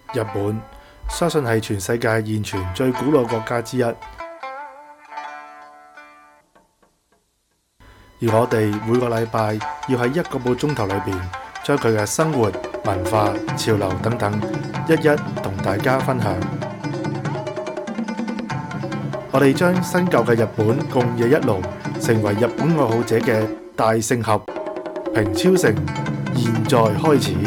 日本相信係全世界現存最古老國家之一，而我哋每個禮拜要喺1個半鐘頭裏邊，將佢嘅生活、文化、潮流等等，一一同大家分享。我哋將新舊嘅日本共冶一爐，成為日本愛好者嘅大聖合。平超城現在開始。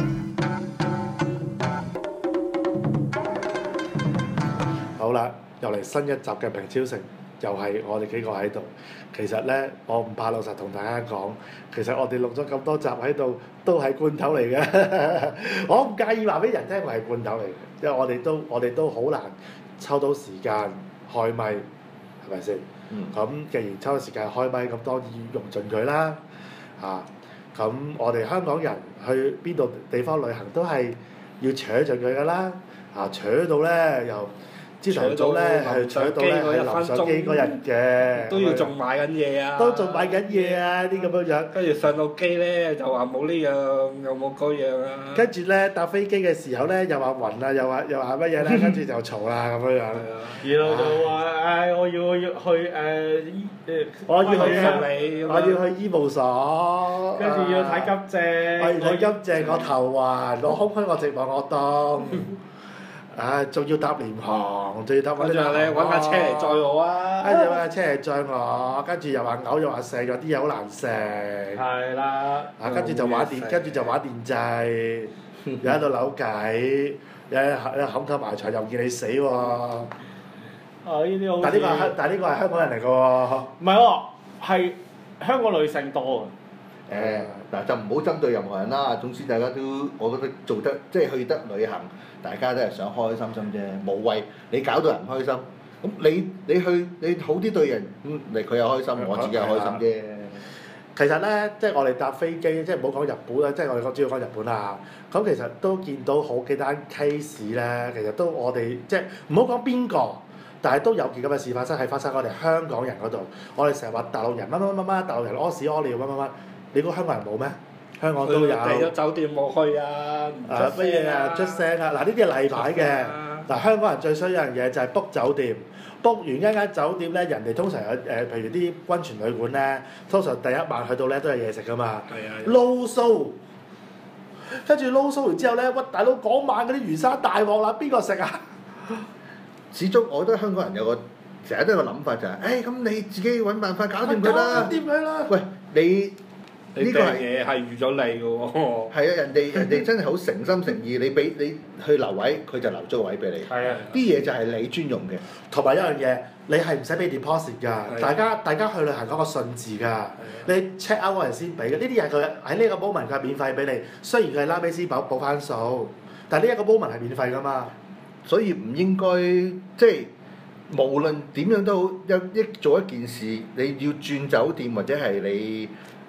好啦，又嚟新一集嘅平超城，又係我哋幾個喺度。其實呢，我唔怕老實同大家講，其實我哋錄咗咁多集喺度，都係罐頭嚟嘅。我唔介意話俾人聽，我係罐頭嚟嘅，因為我哋都好難抽到時間開咪，係咪先？咁既然抽到時間開咪，咁當然要用盡佢啦。咁我哋香港人去邊度地方旅行都係要扯盡佢㗎啦。扯到咧又朝頭早咧係扯到咧係臨上機嗰日嘅， 都要仲買緊嘢啊！ 都仲買緊嘢啊！啲咁樣樣。 跟住上到機咧就話冇呢樣又冇嗰樣啊！ 跟住咧搭飛機嘅時候咧又話暈啊，又話乜嘢咧，跟住就嘈啦咁樣樣。 然後就話我要去我要去醫務所， 跟住要睇急症， 我要睇急症，我頭暈，我空虛，我寂寞，我凍。仲要搭廉航，仲要搭跟住你揾架車嚟載我啊！ 跟住揾架車嚟載我，跟住又話嘔又話食，有啲嘢好難食。 係啦。 跟住就玩電掣，又喺度扭計，又冚頭埋牆，又唔見你死喎。 呢啲好。 但呢個係香港人嚟㗎喎。 唔係喎，係香港女性多嗱就唔好針對任何人啦。總之大家都，我覺得做得即係去得旅行，大家都係想開開心心啫，無謂你搞到人唔開心。咁你去你好啲對人，佢又開心，我自己又開心啫。 其實咧，即係我哋搭飛機，即係唔好講日本啦，即係我哋主要講日本啦。咁其實都見到好幾單 case 咧，其實都我哋即係唔好講邊個，但係都有件咁嘅事發生，係發生喺我哋香港人嗰度。我哋成日話大陸人乜乜乜乜，大陸人屙屎屙尿乜乜乜，你估香港人冇咩？香港都有。 訂咗酒店冇去啊！ 乜嘢啊？出聲啊！嗱呢啲係例牌嘅。嗱香港人最衰一樣嘢就係 book 酒店，book 完一間酒店咧，人哋通常有譬如啲溫泉旅館咧，通常第一晚去到咧都有嘢食噶嘛。 係啊。 撈蘇，跟住撈蘇完之後咧，喂大佬嗰晚嗰啲魚生大鑊啦，邊個食啊？ 始終我覺得香港人有個成日都有個諗法就係，咁你自己揾辦法搞掂佢啦。 搞掂佢啦！ 喂，你呢個嘢係預咗你㗎喎。 係啊，人哋真係好誠心誠意，你俾你去留位，佢就留咗個位俾你。 係啊。 啲嘢就係你專用嘅。 同埋一樣嘢，你係唔使俾 deposit 㗎，大家去旅行講個信字㗎，你 check out 嗰陣先俾嘅。呢啲嘢佢喺呢個 moment 佢係免費俾你，雖然佢係拉尾先補翻數，但係呢一個 moment 係免費㗎嘛。 所以唔應該即係無論點樣都好，做一件事，你要轉酒店或者係你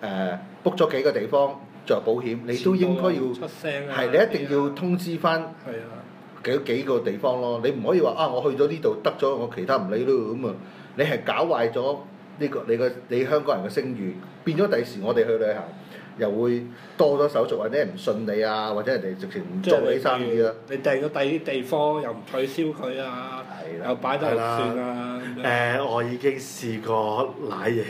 book 咗幾個地方作保險，你都應該要出聲啊！ 係你一定要通知翻幾個地方咯。你唔可以話我去咗呢度得咗，我其他唔理咯咁啊！你係搞壞咗你香港人嘅聲譽，變咗第時我哋去旅行又會多咗手續，或者人唔信你啊，或者人哋直情唔做你生意啊。 你訂咗第二啲地方又唔取消佢啊，又擺得就算啊。 我已經試過賴嘢。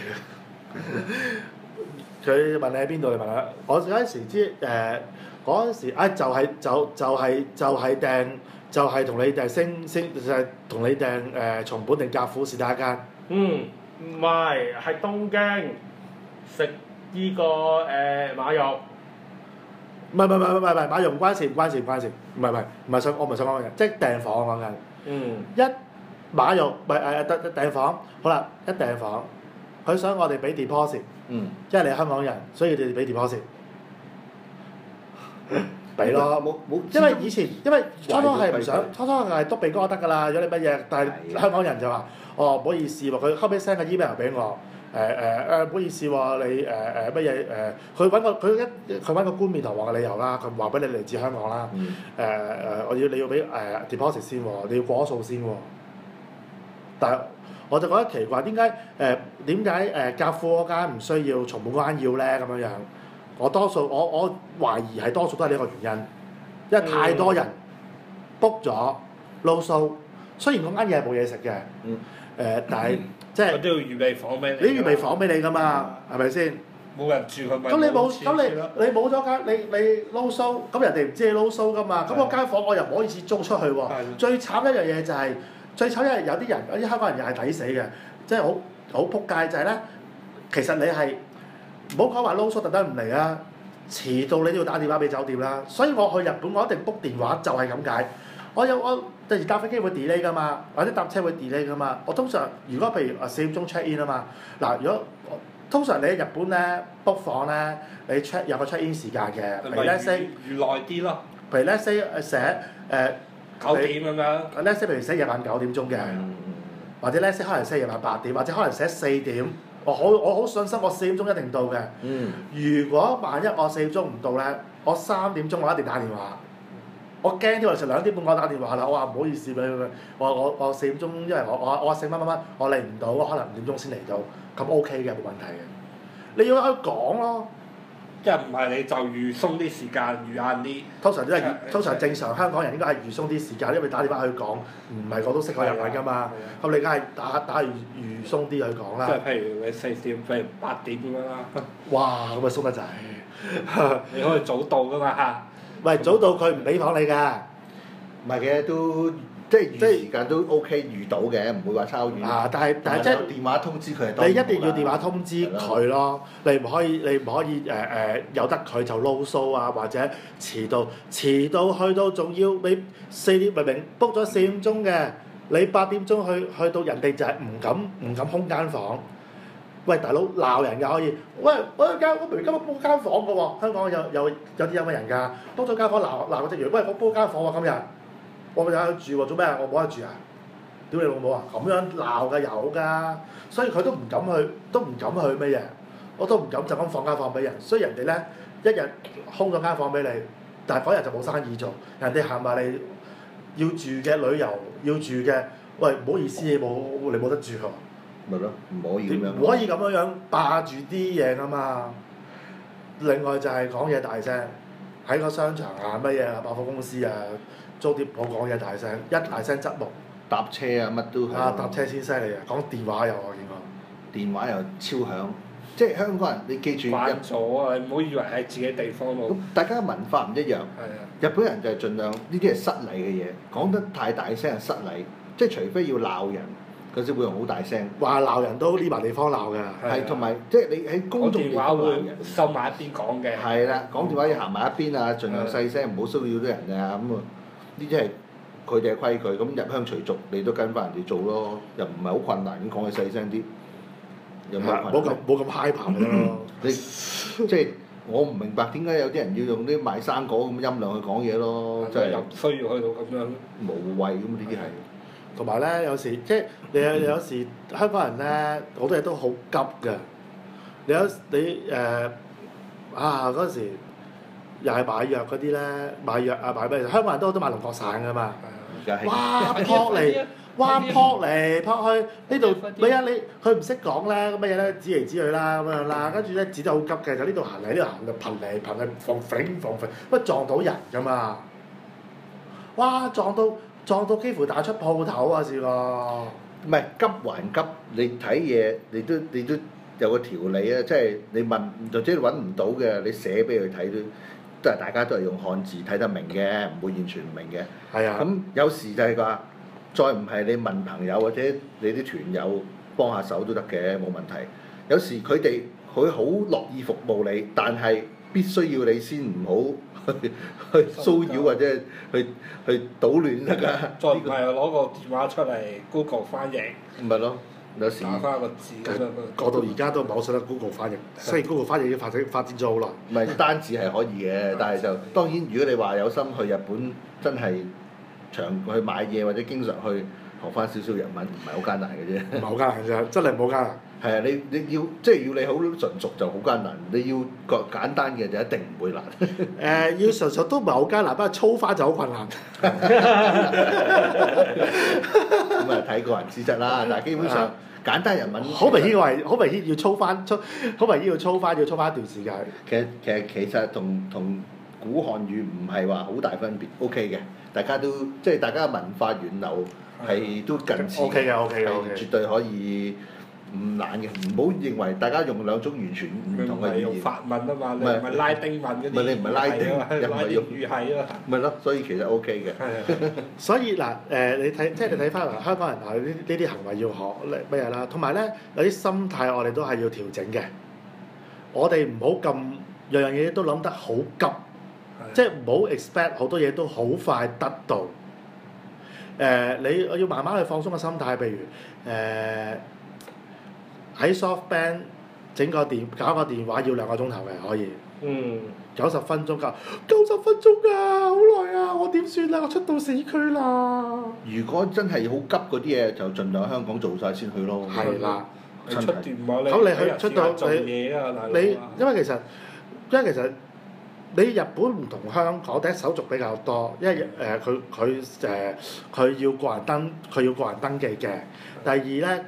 佢問你喺邊度？你問下我嗰陣時嗰陣時就係訂就係同你訂升就係同你訂松本定甲府是但一間。 唔係東京食呢個馬肉。 唔係馬肉唔關事，唔係想我唔係想講嘅，即係訂房講緊。一馬肉訂房，好啦，一訂房，佢想我哋俾 deposit。因為你係香港人，所以你哋俾 deposit。俾咯，冇。因為初初係唔想，初係篤鼻哥得㗎啦，如果你乜嘢，但係香港人就話：唔好意思喎，佢後尾 send 個 email 俾我，唔好意思喎，你乜嘢佢揾個冠冕堂皇嘅理由啦，佢話俾你嚟自香港啦，你要俾deposit 先喎，你要過咗數先喎，但係。我就覺得奇怪，點解甲府嗰間唔需要，松本嗰間要咧咁樣樣？我懷疑係多數都係呢個原因，因為太多人 book 咗撈蘇，雖然嗰間嘢係冇嘢食嘅，但係即係佢都要預備房俾你預備房俾你㗎嘛，係咪先？ 冇人住佢咪咁你冇， 錢住咯你冇咗間，你撈蘇，咁人哋唔知你撈蘇㗎嘛？咁嗰間房我又唔可以租出去喎。最慘一樣嘢就係，最慘因為有啲人，有啲香港人又係抵死嘅，即係好撲街就係咧，其實你係唔好講話撈蘇特登唔嚟啊，遲到你都要打電話俾酒店啦。所以我去日本我一定 book 電話就係咁解。我第時搭飛機會 delay 㗎嘛，或者搭車會 delay 㗎嘛。我通常如果譬如4點鐘 check in 啊嘛，嗱如果通常你喺日本咧 book 房咧，你 check 有個 check in 時間嘅，譬如 let's say 預耐啲咯， 譬如 let's say 寫 9點咁樣。 let's say 譬如寫夜晚9點鐘嘅，或者 let's say 可能寫夜晚8點，或者可能寫4點。我好信心，我4點鐘一定到嘅。如果萬一我4點鐘唔到咧，我3點鐘我一定打電話。我驚添，有時2點半我打電話啦，我話唔好意思俾佢，我4點鐘，因為我姓乜，我嚟唔到，我可能5點鐘先嚟到，咁 OK 嘅冇問題嘅。你要去講咯， 即係唔係你就預鬆啲時間，預晏啲。 通常正常香港人應該係預鬆啲時間，因為打電話去講，唔係個都識講日文㗎嘛。咁你梗係打預鬆啲去講啦。 即係譬如你4點，譬如8點咁樣啦。 哇！咁咪鬆得滯。 你可以早到㗎嘛嚇。 喂，早到佢唔俾房你㗎。 唔係嘅，都即係預時間都 OK 預到嘅，唔會話抄遠。 但係即係電話通知佢係你一定要電話通知佢咯，你唔可以由得佢就撈蘇啊，或者遲到去到仲要你4點明明 book 咗4點鐘嘅，你8點鐘去到人哋就係唔敢空間房。喂，大佬鬧人㗎可以，喂我明今日 book 間房㗎喎，香港有啲咁嘅人㗎，book 咗間房鬧個職員，喂我 book 間房喎今日，我咪有去住喎，做咩啊？我冇得住啊？屌你老母啊！咁樣鬧㗎有㗎，所以佢都唔敢去咩嘢，我都唔敢就咁放間房俾人，所以人哋咧一日空咗間房俾你，但係嗰日就冇生意做，人哋行埋嚟要住嘅旅遊要住嘅，喂唔好意思你冇得住喎。 咪咯，唔可以咁樣。 唔可以咁樣霸住啲嘢㗎嘛。另外就係講嘢大聲，喺個商場啊乜嘢啊百貨公司啊租碟鋪講嘢大聲，一大聲側目。 搭車啊乜都係。 搭車先犀利啊！講電話又我見過。 電話又超響，即係香港人你記住。 慣咗啊！你唔好以為喺自己地方喎。 咁大家文化唔一樣。 係啊。 日本人就係盡量呢啲係失禮嘅嘢，講得太大聲係失禮，即係除非要鬧人。佢先會用好大聲， 話鬧人都匿埋地方鬧㗎。 係同埋即係你喺公眾地方鬧人， 收埋一邊講嘅。 係啦，講電話要行埋一邊啊，盡量細聲，唔好騷擾啲人啊咁啊。呢啲係佢哋嘅規矩，咁入鄉隨俗，你都跟翻人哋做咯，又唔係好困難，咁講佢細聲啲，有冇困難？ 冇咁 high 棚咯。 你即係我唔明白點解有啲人要用啲賣生果咁音量去講嘢咯，即係又唔需要去到咁樣無謂咁呢啲係。 同埋咧，有時即係你有時香港人咧，好多嘢都好急㗎。你嗰時又係買藥嗰啲咧，買藥啊買咩？香港人都買龍角散㗎嘛。哇！撲嚟撲去呢度，佢唔識講咧，乜嘢咧？指嚟指去啦咁樣啦，跟住咧指得好急嘅，就呢度行嚟呢度行就噴嚟噴去，放揈，不過撞到人㗎嘛。哇！撞到幾乎打出鋪頭啊！試過。 唔係急還急，你睇嘢你都有個條理啊！即係你問，或者你揾唔到嘅，你寫俾佢睇都係大家都係用漢字睇得明嘅，唔會完全唔明嘅。 係啊。 咁有時就係話，再唔係你問朋友或者你啲團友幫下手都得嘅，冇問題。有時佢好樂意服務你，但係必須要你先唔好。去騷擾或者去搗亂得㗎。 再唔係攞個電話出嚟 Google 翻譯。 唔係咯，有時打翻個字咁樣。 過到而家都唔係好識得 Google 翻譯，雖然 Google 翻譯已經發展咗好耐。 唔係單字係可以嘅，但係就當然，如果你話有心去日本，真係長去買嘢或者經常去學翻少少日文，唔係好艱難嘅啫。 唔係好艱難啫，真係唔好艱難。 係啊，你要即係要你好純熟就好艱難，你要個簡單嘅就一定唔會難。 要純熟都唔係好艱難，不過操翻就好困難。 咁啊睇個人資質啦，但係基本上簡單日文好明顯要操翻，好明顯要操翻一段時間。 其實同古漢語唔係話好大分別 ，OK 嘅，大家都即係大家嘅文化源流係都近似 OK 嘅，OK 嘅係 OK 絕對可以唔難嘅，唔好認為大家用兩種完全唔同嘅語言。 用法文啊嘛，你唔係拉丁文嗰啲， 唔係你唔係拉丁又唔係用語系啊。 咪咯，所以其實 OK 嘅。 所以嗱你睇即係你睇翻香港人話呢啲行為要學乜嘢啦，同埋咧有啲心態我哋都係要調整嘅。我哋唔好咁樣嘢都諗得好急，即係唔好 expect 好多嘢都好快得到。你要慢慢去放鬆個心態，譬如喺 SoftBank 搞個電話要2個鐘頭嘅可以。90分鐘㗎，90分鐘啊，好耐啊！我點算啊？我出到死區啦！ 如果真係好急嗰啲嘢，就盡量香港做晒先去咯。 係啦， 你出電話咁你去出到做嘢啊，大佬你因為其實你日本唔同香港，第一手續比較多，因為佢要個人登記嘅。第二咧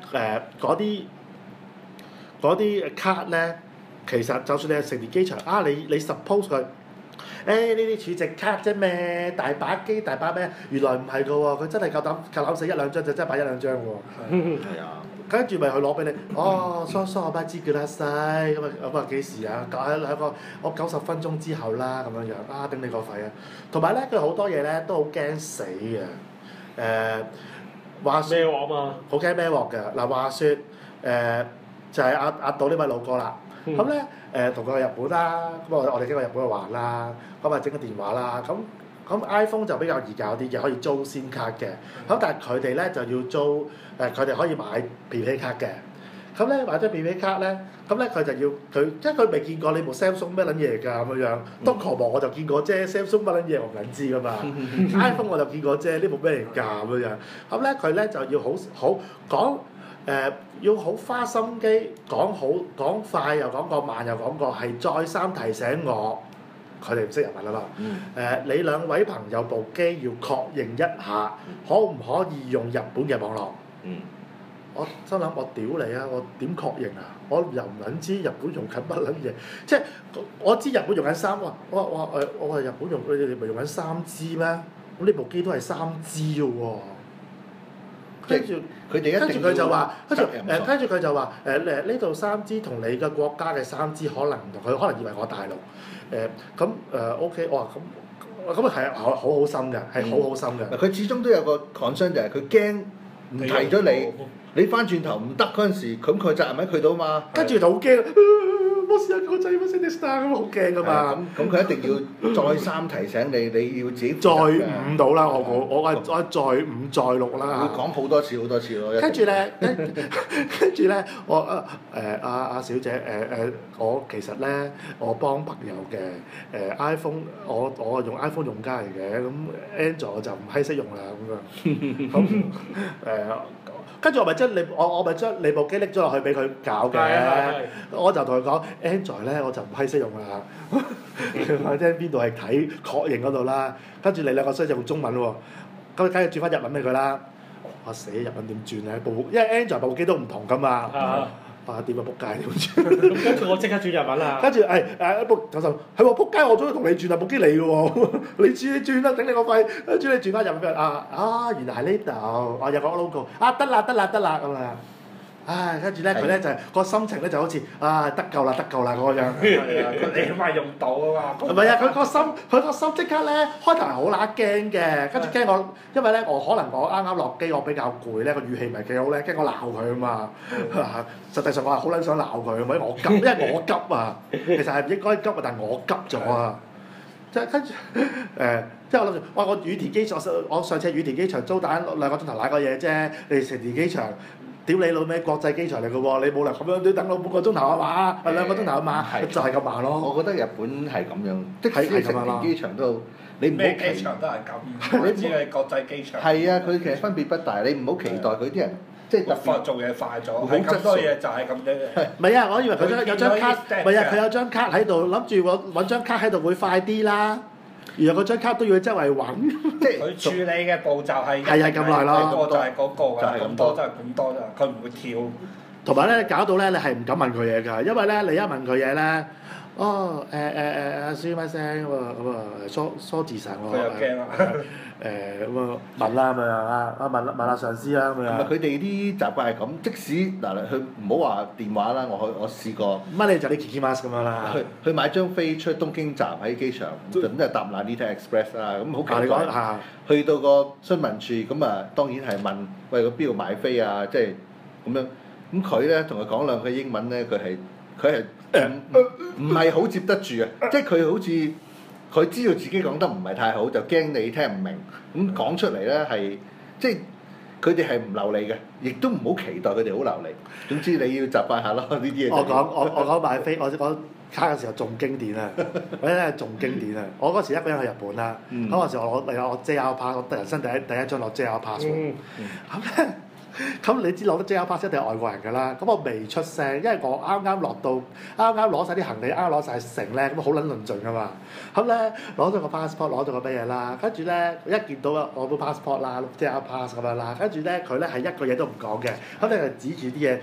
嗰啲卡咧。其實就算你係成田機場啊，你 suppose 佢，呢啲儲值卡啫咩？大把機大把咩？原來唔係㗎喎，佢真係夠膽死1-2張就真係擺1-2張喎。 係啊。 跟住咪佢攞俾你，疏我不知叫得曬，咁啊幾時啊？我90分鐘之後啦，咁樣樣頂你個肺啊！同埋咧，佢好多嘢咧都好驚死嘅，話説孭鑊啊嘛， 好驚孭鑊嘅嗱，話説就係阿島呢位老哥啦。咁咧同佢去日本啦，咁我哋經過日本去玩啦，咁啊整個電話啦，咁 iPhone 就比較易搞啲嘅，可以租SIM卡嘅，咁但係佢哋咧就要租佢哋可以買 prepaid 卡嘅，咁咧買咗 prepaid 卡咧，咁咧佢就要即係佢未見過你部 Samsung 咩撚嘢㗎咁樣樣，Docomo 我就見過啫，Samsung 乜撚嘢我唔撚知㗎嘛，iPhone 我就見過啫，呢部咩嚟㗎咁樣樣，咁咧佢咧就要好講。要好花心機，講快又講過，慢又講過，係再三提醒我，佢哋唔識日文啊嘛。你兩位朋友部機要確認一下，可唔可以用日本嘅網絡？我心諗我屌你啊！我點確認啊？我又唔撚知日本用緊乜撚嘢，即係我知日本用緊我話日本你哋咪用緊3G咩？咁呢部機都係3G嘅喎。跟住佢就話，跟住佢就話呢度3G 同你嘅國家嘅3G可能唔同，佢可能以為我大陸OK，我話咁係好好心嘅，係好好心嘅。 佢始終都有個 concern 就係佢驚唔提咗你翻轉頭唔得嗰陣時，咁佢責任喺佢度啊嘛。 跟住就好驚。我試下個仔乜先啲生咁好驚㗎嘛！ 咁佢一定要再三提醒你，你要自己再5到啦，我係再5再6啦。 會講好多次咯。 跟住咧，我阿小姐我其實咧我幫朋友嘅iPhone，我用 iPhone 用家嚟嘅，咁 Android 我就唔係識用啦咁樣。咁跟住我咪將你部機拎咗落去俾佢搞嘅，我就同佢講 Android 咧我就唔係識用啦，我聽邊度係睇確認嗰度啦，跟住你兩個需要用中文喎，咁梗係轉翻日文俾佢啦。我死日文點轉咧？因為 Android 部機都唔同噶嘛。點啊仆街點轉？ 跟住我即刻轉日文啦。 跟住部就係喎仆街，我早就同你轉啦，部機你嘅喎，你轉啦，頂你個肺，跟住你轉翻入去原來係呢度，有個 logo，得啦咁啊！跟住咧佢咧就係個心情咧就好似得救啦嗰個樣。 係啊，你起碼用到啊嘛。 唔係啊，佢個心即刻咧開頭係好乸驚嘅，跟住驚我，因為咧我可能我啱啱落機，我比較攰咧，個語氣唔係幾好咧，驚我鬧佢啊嘛。實際上我係好撚想鬧佢，因為我急啊，其實係唔應該急啊，但係我急咗啊。即係跟住即係我諗住，我羽田機場，我上次羽田機場租單2個鐘頭攋個嘢啫，你成田機場。屌你老味，國際機場嚟嘅喎，你冇理由咁樣都等我半個鐘頭啊嘛，2個鐘頭啊嘛，就係咁慢咯。 我覺得日本係咁樣，即使成田機場都，你唔好咩機場都係咁，你只係國際機場。 係啊，佢其實分別不大，你唔好期待佢啲人即係特別做嘢快咗，係咁多嘢就係咁啫。 唔係啊，我以為佢有張卡，唔係啊，佢有張卡喺度，諗住我揾張卡喺度會快啲啦。原來嗰張卡都要周圍揾， 即係佢處理嘅步驟係咁耐咯， 嗰個就係嗰個㗎，咁多就係咁多咋，佢唔會跳。 同埋咧，搞到咧你係唔敢問佢嘢㗎，因為咧你一問佢嘢咧， 輸乜聲咁啊疏字神佢又驚啊！ 咁啊問啦咁樣啊問下上司啦咁同埋樣。 佢哋啲習慣係咁，即使嗱佢唔好話電話啦，我試過乜你就啲 Kiki Mas 咁樣啦。 去買張飛出東京站喺機場，咁就搭 Narita Express 啦，咁好奇怪。 你講下。 去到個詢問處，咁啊當然係問喂個邊度買飛啊，即係咁樣。咁佢咧同佢講兩句英文咧，佢係唔係好接得住啊！即係佢好似佢知道自己講得唔係太好，就驚你聽唔明。咁講出嚟咧係即係佢哋係唔流利嘅，亦都唔好期待佢哋好流利。總之你要習慣下咯，呢啲嘢。 我講買飛，我講卡嘅時候仲經典啊！嗰陣係仲經典啊！我嗰時一個人去日本啦，嗰陣時我JR Pass，我人生第一張攞 JR Pass 喎。咁咧，咁你知攞得 JR Pass 一定係外國人㗎啦。咁我未出聲，因為我啱啱落到，啱啱攞晒啲行李，啱啱攞晒成咧，咁好撚論盡㗎嘛。咁咧攞咗個 passport，攞咗個乜嘢啦？跟住咧一見到我部 passport 啦，JR Pass 咁樣啦，跟住咧佢咧係一個嘢都唔講嘅，咁你係指住啲嘢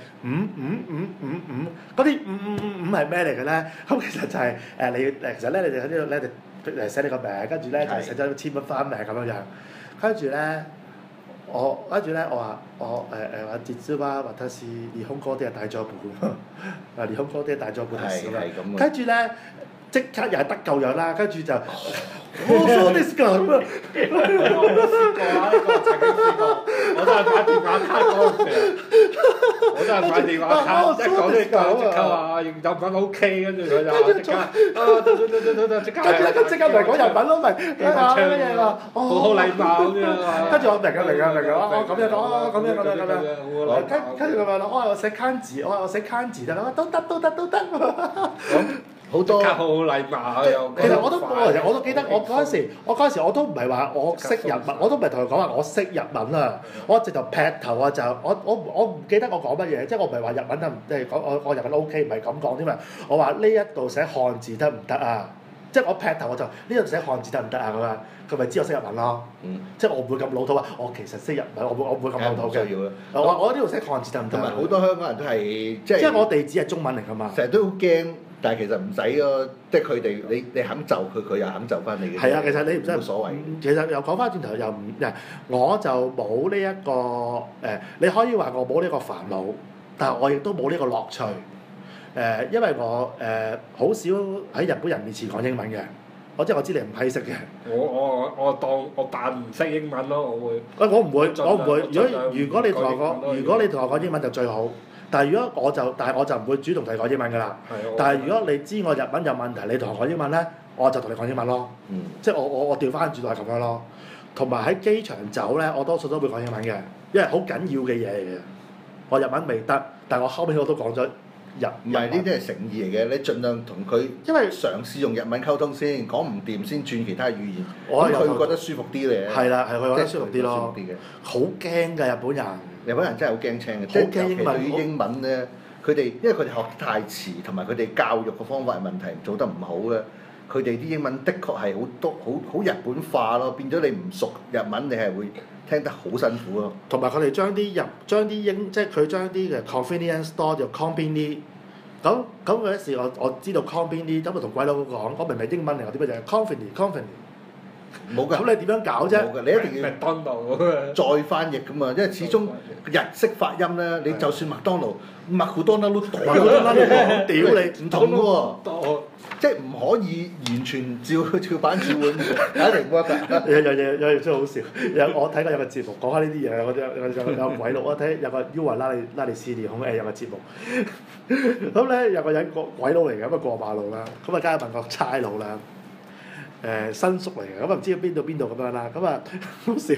嗰啲係咩嚟嘅咧？咁其實就係其實咧你哋喺呢度咧就寫你個名，跟住咧就寫咗簽乜翻名咁樣樣，跟住咧。我話実は私日本語で大丈夫日本語で大丈夫です啦。跟住咧即刻又係得救樣啦，跟住就そうですか。 我都試過啦，呢個曾經試過，我都係買電話卡嗰陣時，我都係買電話卡，一講呢個即刻話認就講 OK，跟住佢就即刻即刻唔係講日文咯，咪乜嘢啊？好禮貌咁樣啊！ 跟住我明啊，咁樣講，跟住佢話我寫漢字，我寫漢字得啦，都得。 好多好禮貌又。 其實我都記得我嗰陣時我都唔係話我識日文，我都唔係同佢講話我識日文啊！我直頭劈頭啊就我唔記得我講乜嘢，即係我唔係話日文啊，即係講我日文 OK，唔係咁講添啊！我話呢一度寫漢字得唔得啊？即係我劈頭我就呢度寫漢字得唔得啊？咁啊，佢咪知我識日文咯。即係我唔會咁老土啊！我其實識日文，我唔會咁老土嘅。我呢度寫漢字得唔得？ 同埋好多香港人都係即係我地址係中文嚟㗎嘛。 成日都好驚。但係其實唔使咯，即係佢哋你肯就佢又肯就翻你嘅。 係啊，其實你唔使冇所謂。 其實又講翻轉頭又唔我就冇呢一個你可以話我冇呢個煩惱，但係我亦都冇呢個樂趣。因為我好少喺日本人面前講英文嘅，我知你唔係識嘅。 我扮唔識英文咯，我會。 我唔會。如果你同我講英文就最好。但係我就唔會主動同你講英文㗎啦。但係如果你知我日文有問題，你同我講英文咧，我就同你講英文咯。即係我調翻轉就係咁樣咯。同埋喺機場走咧，我多數都會講英文嘅，因為好緊要嘅嘢嚟嘅。我日文未得，但係我後尾我都講咗日文。 唔係呢啲係誠意嚟嘅，你盡量同佢因為嘗試用日文溝通先，講唔掂先轉其他語言。咁佢會覺得舒服啲咧。 係啦，係佢覺得舒服啲咯。好驚㗎日本人。 日本人真係好驚青嘅，即係尤其對於英文咧，佢哋因為佢哋學得太遲，同埋佢哋教育嘅方法問題做得唔好咧，佢哋啲英文的確係好日本化咯，變咗你唔熟日文，你係會聽得好辛苦咯。 同埋佢哋將啲英，即係佢將啲嘅 convenience store 就 convenience。咁嗰時我知道 convenience，咁我同鬼佬講，我明明英文嚟，我點解就係 convenience。 冇㗎。 咁你點樣搞啫？ 冇㗎，你一定要麥當勞再翻譯㗎嘛，因為始終日式發音咧，你就算麥當勞、麥好多都屌你唔同㗎喎，即係唔可以完全照板煮碗，一定 work 㗎。有嘢真係好笑，我睇過有個節目講下呢啲嘢，有鬼佬我睇有個 U 啊拉利斯利孔有個節目，咁咧有個人鬼佬嚟嘅，咁啊過馬路啦，咁啊梗係問個差佬啦。新宿嚟嘅，咁啊唔知邊度咁樣啦，咁啊好笑。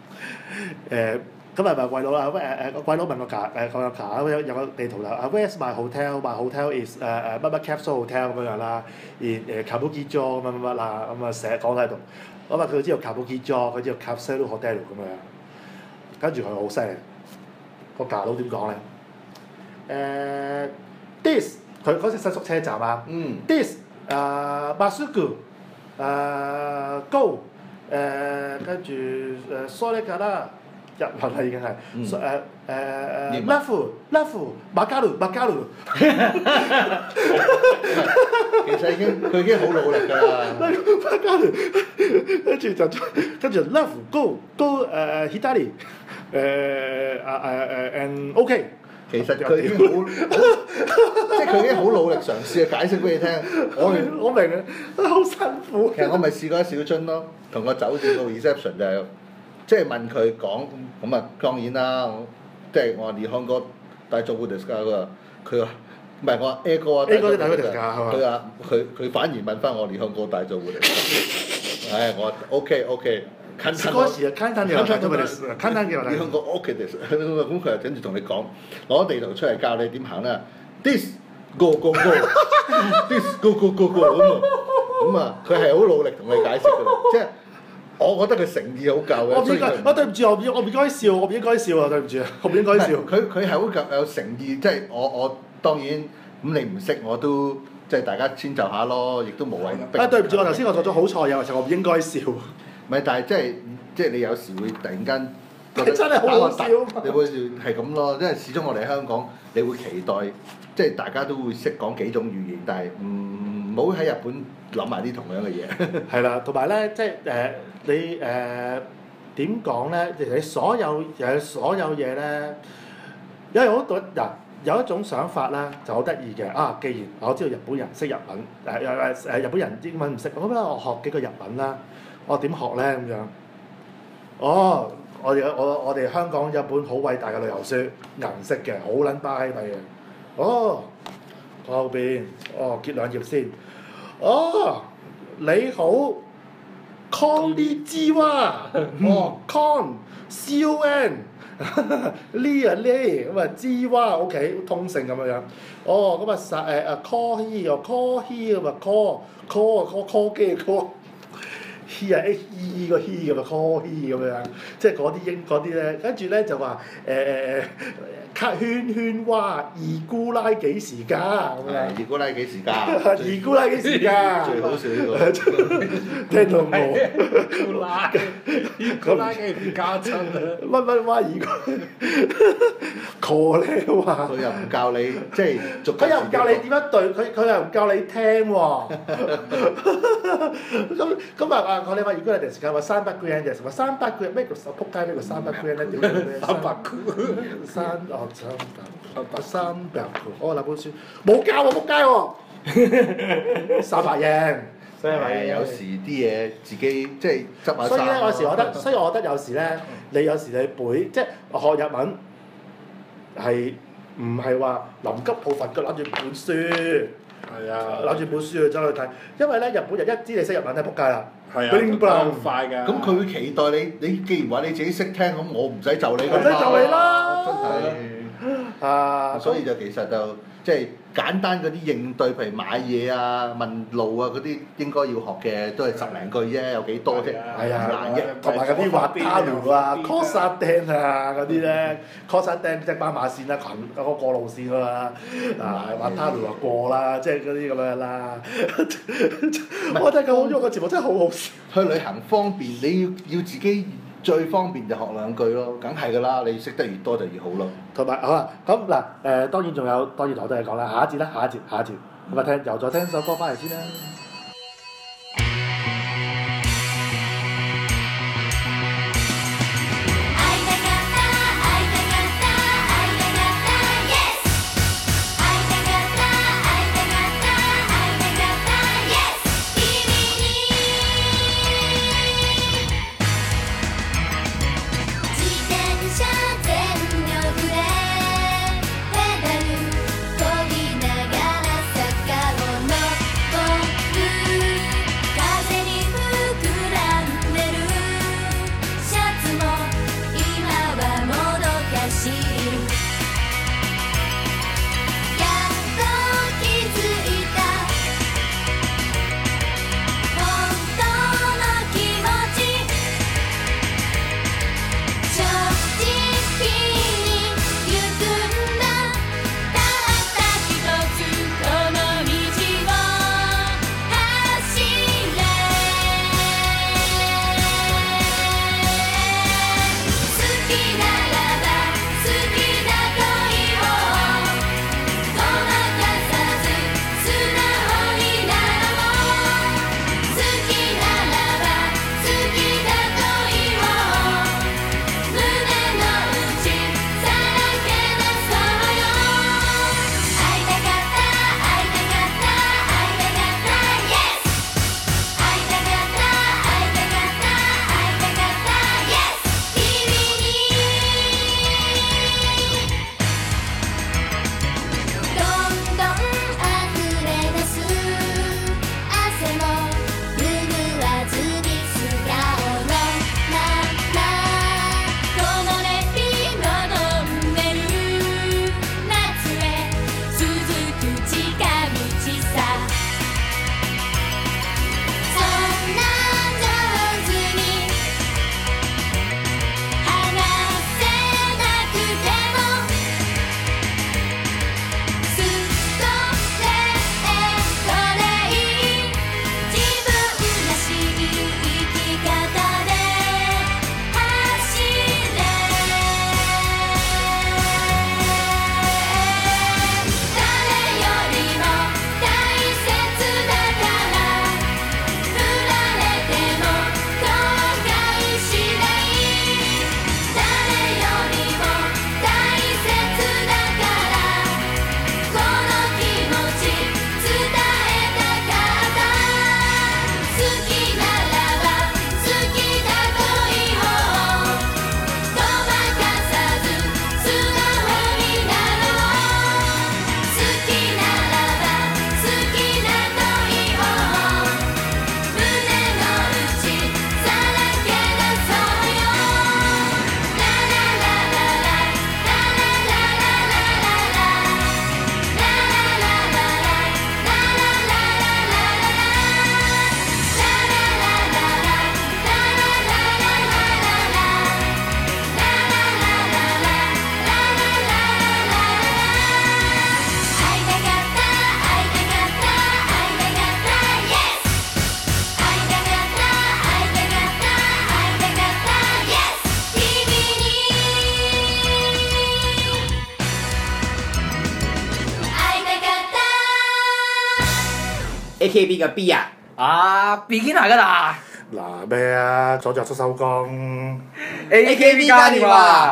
咁啊問鬼佬啦，個鬼佬問個卡有個地圖啦，Where's my hotel？My hotel is 乜 capsule hotel 咁樣啦，而Kabukicho 乜啦，咁啊寫講喺度。咁啊佢知道 Kabukicho，佢知道 capsule hotel 咁樣。跟住佢好犀利，個架佬點講咧？This 佢嗰時新宿車站啊。This まっすぐ。Go 跟住それから日文啦已經係left 曲がる其實佢已經好努力㗎啦。 跟住 love go Hidari and OK。 其實佢已經好，即係佢已經好努力嘗試去解釋俾你聽。 我明啊，好辛苦。 其實我咪試過一小樽咯，同個酒店個 reception 就係，即係問佢講，咁啊當然啦，即係我話你香港大做 good 㗎，佢話唔係我話 A 哥啊，A 哥你睇佢條價係嘛？佢話佢反而問翻我你香港大做 good。唉，我 OK。 少し簡單嘅話，簡單嘅話， 日本語 OK です。咁佢又跟住同你講，攞地圖出嚟教你點行啦。This go go go，this go go go go 咁啊，佢係好努力同你解釋㗎啦。即係我覺得佢誠意好夠嘅。 我對唔住，我唔應該笑，我唔應該笑啊！對唔住，我唔應該笑。 佢係好有誠意，即係我當然咁你唔識我都即係大家遷就下咯，亦都無謂。 對唔住，我頭先我做咗好錯嘢，其實我唔應該笑。 唔係，但係即係你有時會突然間覺得真係好好笑， 你會係咁咯，因為始終我哋喺香港，你會期待即係大家都會識講幾種語言，但係唔好喺日本諗埋啲同樣嘅嘢。係啦，同埋咧，即係你點講咧？其實你所有嘢咧，因為有一種想法咧就好得意嘅啊！既然我知道日本人識日文，日本人英文唔識，咁咧我學幾個日文啦。我點學咧咁樣？哦，我哋香港有本好偉大嘅旅遊書，銀色嘅，好撚巴閪嘅。哦，後邊揭兩頁先。哦，你好 ，Konnichiwa，Con C-O-N， 呢咁啊，Jiwa OK 通勝咁樣。哦，咁啊coffee 咁啊 call 機 call。he 啊 he 個 he 咁啊 call he 咁樣，即係嗰啲咧，跟住咧就話圈蛙二姑奶幾時嫁咁樣？ 二姑奶幾時嫁？ 二姑奶幾時嫁？ 最好笑呢個， 聽到冇？ 二姑奶幾時嫁親啊？ 乜蛙二姑 call 咧話？ 佢又唔教你即係佢又唔教你點樣對，佢又唔教你聽喎。咁啊！我哋話如果你哋時間話300 grand 嘅，話300 grand 咩叫仆街？咩叫300 grand 咧？屌你咩？300 我嗱本書冇教喎，仆街喎，300日圓。 有時啲嘢自己即係執下衫。 所以咧，我覺得有時咧，你有時你背即係學日文係唔係話臨急抱佛腳攬住本書？ 係啊， 攬住本書去走去睇，因為咧日本人一知你識日文咧，仆街啦。 係啊，好快㗎。 咁佢會期待你既然話你自己識聽，咁我唔使就你㗎嘛。 唔使就你啦， 真係。所以就其實就即係簡單嗰啲應對，譬如買嘢啊、問路啊嗰啲，應該要學嘅都係10零句啫，有幾多啫？ 係啊， 難嘅。 同埋嗰啲滑他路啊、cross釘啊嗰啲咧，cross釘即係斑馬線啦、嗰個過路線啊嘛，滑他路啊過啦，即係嗰啲咁樣啦。我覺得咁好用個節目真係好好笑。 去旅行方便，你要自己最方便就學兩句咯，梗係㗎啦！你識得越多就越好咯。 同埋好啦，咁嗱當然仲有多嘢講啦，下一節咁啊又再聽首歌翻嚟先啦。 こぎながら坂を登る AKB 嘅 B 啊！啊，beginner 㗎啦嗱咩啊？左腳出收工。 ！AKB 嘉年華。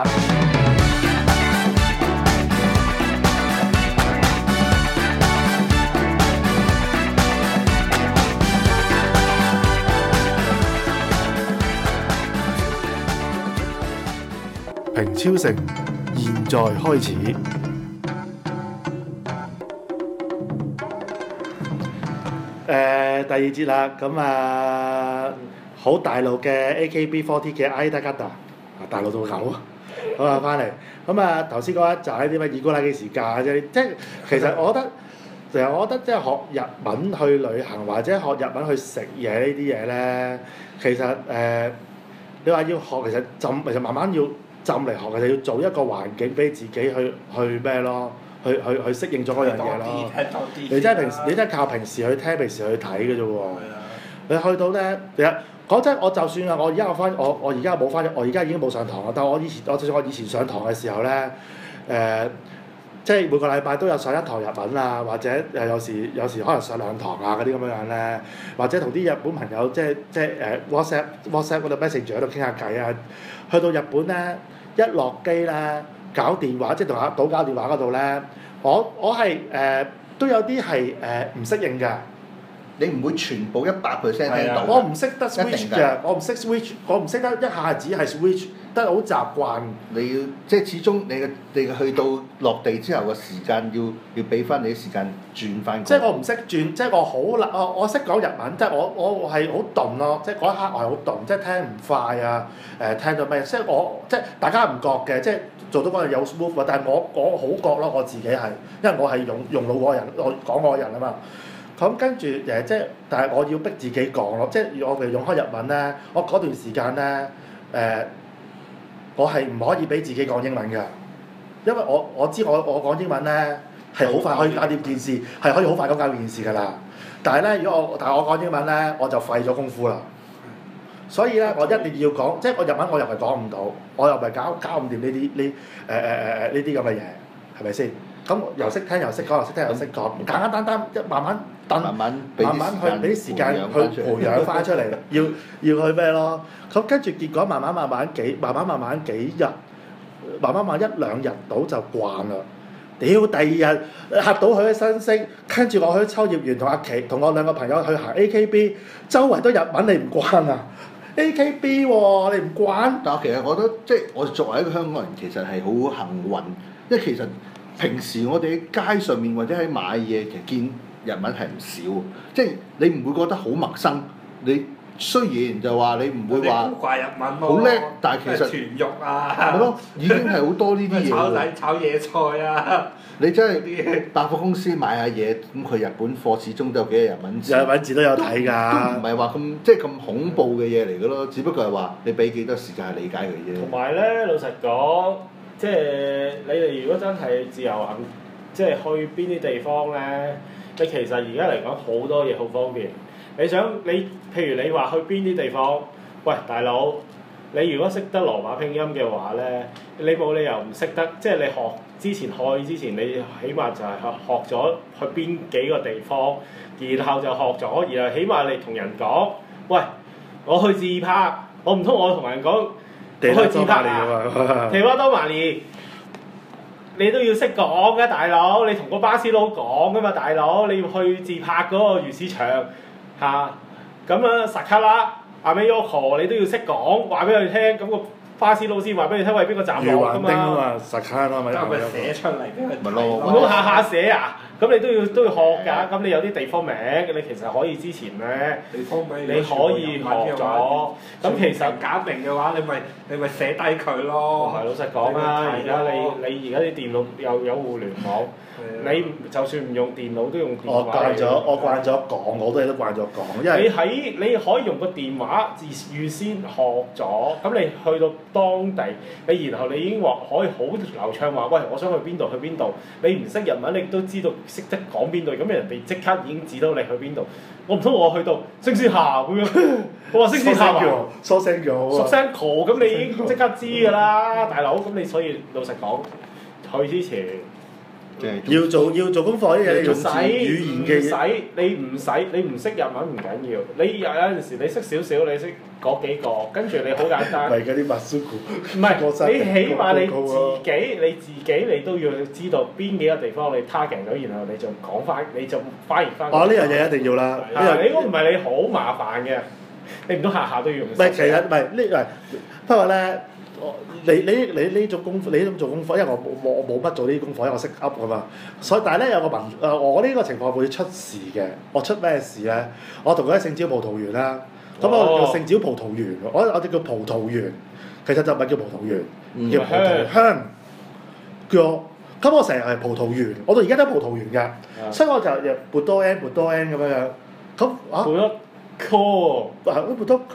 平超城，現在開始。第二節啦，咁好大路嘅 AKB48 嘅 Aida Gata，大路到狗，好啊，翻嚟。咁頭先嗰一集係啲咩？二姑奶幾時嫁啫？即係其實我覺得，其實我覺得即係學日文去旅行或者學日文去食嘢呢啲嘢咧，其實你話要學，其實慢慢要浸嚟學，其實要做一個環境俾自己去咩咯？去適應咗嗰樣嘢咯。你真係靠平時去聽、平時去睇嘅啫喎。你去到咧，其實講真，我就算啊，我而家冇翻，我而家已經冇上堂啦。但係就算我以前上堂嘅時候咧，即係每個禮拜都有上一堂日文啊，或者有時可能上兩堂啊嗰啲咁樣咧，或者同啲日本朋友即係WhatsApp 嗰度 Messenger 喺度傾下偈啊。去到日本咧，一落機咧，搞電話即係同阿島搞電話嗰度咧，我係都有啲係唔適應㗎。 你唔會全部100% 聽到。 我唔識得 switch 嘅，我唔識 switch， 我唔識得一下子係 switch 得好習慣。你要即係始終你去到落地之後嘅時間要俾翻你啲時間轉翻。 即係我唔識轉，即係我好難，我識講日文，即係我係好鈍咯，即係嗰一刻我係好鈍，即係聽唔快啊，聽到咩？即係大家唔覺嘅，即係做到嗰樣有 smooth 啊，但係我好覺咯，我自己係，因為我係用腦嗰個人，我講我個人啊嘛。咁跟住即係，但係我要逼自己講咯，即係我譬如用開日文咧，我嗰段時間咧，我係唔可以俾自己講英文㗎，因為我知我講英文咧係好快可以搞掂件事，係可以好快咁搞掂件事㗎啦。但係咧，如果我講英文咧，我就廢咗功夫啦。所以咧，我一定要講，即係我日文我又係講唔到，我又唔係搞唔掂呢啲咁嘅嘢，係咪先？咁又識聽又識講又識聽又識講，簡簡單單慢慢去俾啲時間去培養翻出嚟，要去咩咯？咁跟住結果慢慢幾日，慢慢一兩日到就慣啦。屌，第二日嚇到佢嘅新星，跟住我去秋葉原同阿琪同我兩個朋友去行 AKB，周圍都日文，你唔慣啊？AKB 喎，你唔慣？ 但係其實我覺得，即係我作為一個香港人，其實係好幸運，因為其實平時我哋喺街上面或者喺買嘢，其實見日文係唔少，即係你唔會覺得好陌生。你雖然就話你唔會話怪日文好叻，但係其實豚肉啊， 係咯，已經係好多呢啲嘢炒野菜啊！ 你真係百貨公司買下嘢，咁佢日本貨始終都有幾個日文字。 日文字都有睇㗎。 都唔係話咁即係咁恐怖嘅嘢嚟㗎咯，只不過係話你俾幾多時間去理解佢啫。 同埋咧，老實講，即係你哋如果真係自由行，即係去邊啲地方咧，你其實而家嚟講好多嘢好方便。譬如你話去邊啲地方，喂大佬，你如果識得羅馬拼音嘅話咧，你冇理由唔識得，即係你去之前，你起碼就係學咗去邊幾個地方，然後就學咗，然後起碼你同人講，喂，我去自拍，我唔通我同人講我去自拍啊？提巴多馬尼，你都要識講嘅大佬，你同個巴士佬講噶嘛大佬，你要去自拍嗰個魚市場嚇，咁薩卡拉阿美約河你都要識講，話俾佢聽，咁個巴士佬先話俾你聽，喂邊個站落㗎嘛？ 魚環丁啊嘛，實卡啊嘛， 將佢寫出嚟俾佢睇。 唔好下下寫啊！咁你都要學㗎，咁你有啲地方名，你其實可以之前咧，你可以學咗。咁其實搞明嘅話，你咪寫低佢咯。 係老實講啦，而家你而家啲電腦又有互聯網，你就算唔用電腦都用電話。 我慣咗講，我都慣咗講，因為你可以用個電話預先學咗，咁你去到當地，然後你已經話可以好流暢話，喂，我想去邊度去邊度，你唔識日文，你都知道識得講邊度，咁人哋即刻已經指到你去邊度。我唔通我去到星先下咁樣，我話星先下啊， 疏聲咗熟聲 call， 咁你已經即刻知㗎啦，大佬。咁你所以老實講，去之前要做功課，啲嘢用唔使語言嘅嘢。 唔使你唔識日文唔緊要，你有陣時你識少少，你識嗰幾個，跟住你好簡單。 係嗰啲 Masuku。 唔係，你起碼你自己你都要知道邊幾個地方你 target 咗，然後你就講翻，你就翻譯翻。 哦，呢樣嘢一定要啦。 你如果唔係你好麻煩嘅，你唔通下下都要用。 唔係，其實唔係呢，不過咧，你呢種功課，你呢種做功課，因為我冇乜做呢啲功課，因為我識噏㗎嘛。所以但係咧有個我呢個情況會出事嘅。我出咩事咧？我同佢喺聖蕉葡萄園啦。咁我叫聖蕉葡萄園，我哋叫葡萄園，其實就唔係叫葡萄園，叫葡萄香。咁我成日係葡萄園，我到而家都係葡萄園㗎，所以我就撥多 N 咁樣樣。咁撥咗 call， 撥多